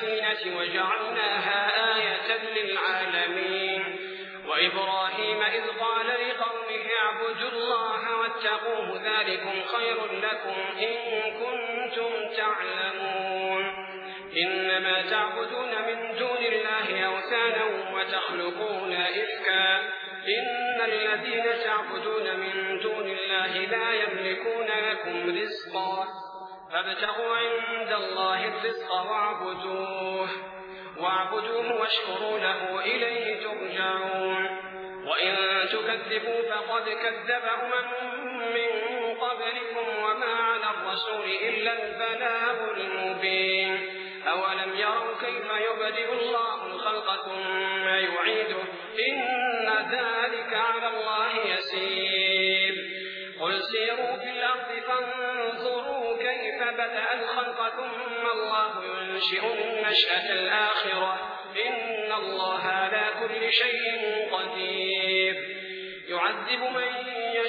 السفينة وجعلناها آية للعالمين وإبراهيم إذ قال لقومه اعبدوا الله واتقوه ذلكم خير لكم إن كنتم تعلمون إنما تعبدون من دون الله أوثانا وتخلقون إفكا إن الذين تعبدون من دون الله لا يملكون لكم رزقا فابتغوا عند الله الرزق واعبدوه واشكروا له إليه ترجعون وإن تكذبوا فقد كذب من قبلكم وما على الرسول إلا البلاغ المبين أولم يروا كيف يبدئ الله الخلق ثم يعيده إن ذلك على الله يسير قل سيروا في الأرض فانظروا كيف بدأ الخلق ثم الله ينشئ النشأة الآخرة إن الله على كل شيء قدير يعذب من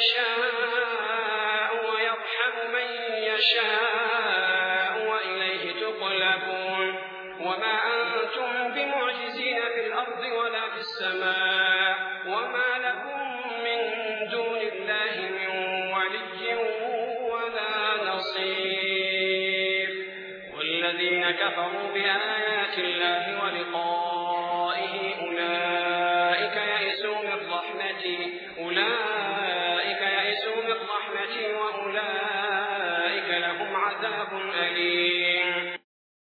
يشاء ويرحم من يشاء وإليه تقلبون وما أنتم بمعجزين في الأرض ولا في السماء وما لكم من دون الله من ولي ولا نصير والذين كفروا بآيات الله ولقائه أولئك يئسوا من رحمتي وأولئك